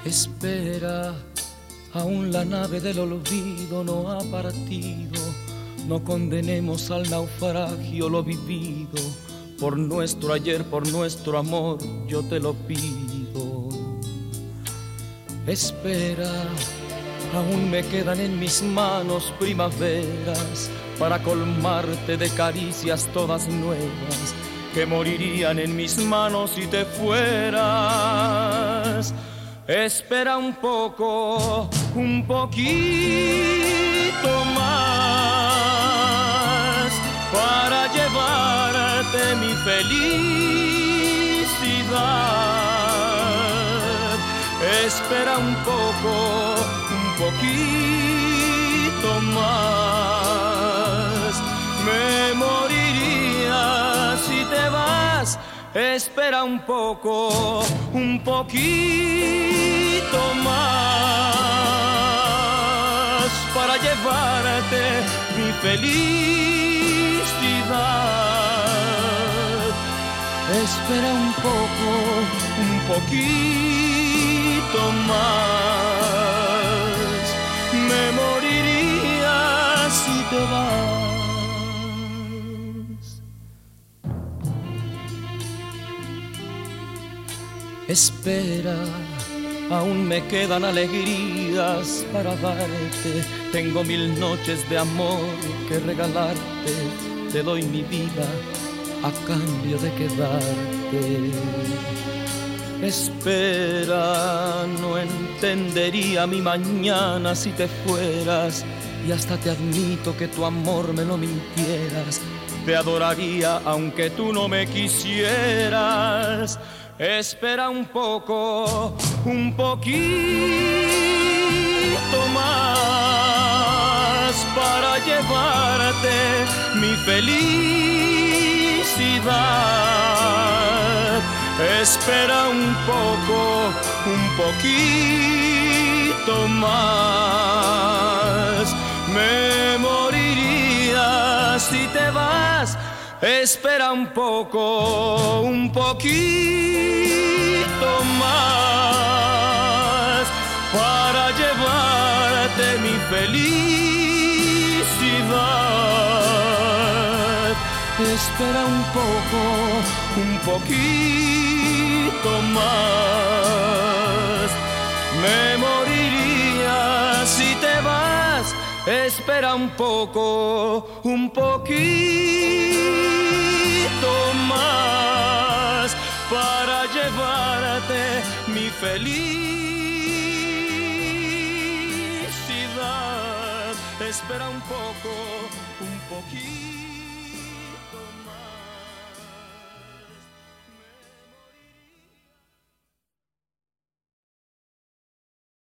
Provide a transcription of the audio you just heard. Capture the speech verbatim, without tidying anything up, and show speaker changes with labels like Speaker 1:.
Speaker 1: Espera, aún la nave del olvido no ha partido. No condenemos al naufragio lo vivido. Por nuestro ayer, por nuestro amor, yo te lo pido. Espera, aún me quedan en mis manos primaveras para colmarte de caricias todas nuevas que morirían en mis manos si te fueras. Espera un poco, un poquito más para llevarte mi felicidad. Espera un poco, un poquito más. Me moriría si te vas. Espera un poco, un poquito más para llevarte mi felicidad. Espera un poco, un poquito más. Me moriría si te vas. Espera, aún me quedan alegrías para darte. Tengo mil noches de amor que regalarte. Te doy mi vida a cambio de quedarte. Espera, no entendería mi mañana si te fueras. Y hasta te admito que tu amor me lo mintieras. Te adoraría aunque tú no me quisieras. Espera un poco, un poquito más para llevarte mi felicidad. Espera un poco, un poquito más. Me moriría si te vas. Espera un poco, un poquito más para llevarte mi felicidad. Espera un poco, un poquito más. Me moriría si te vas. Espera un poco, un poquito más para llevarte mi felicidad. Espera un poco, un poquito.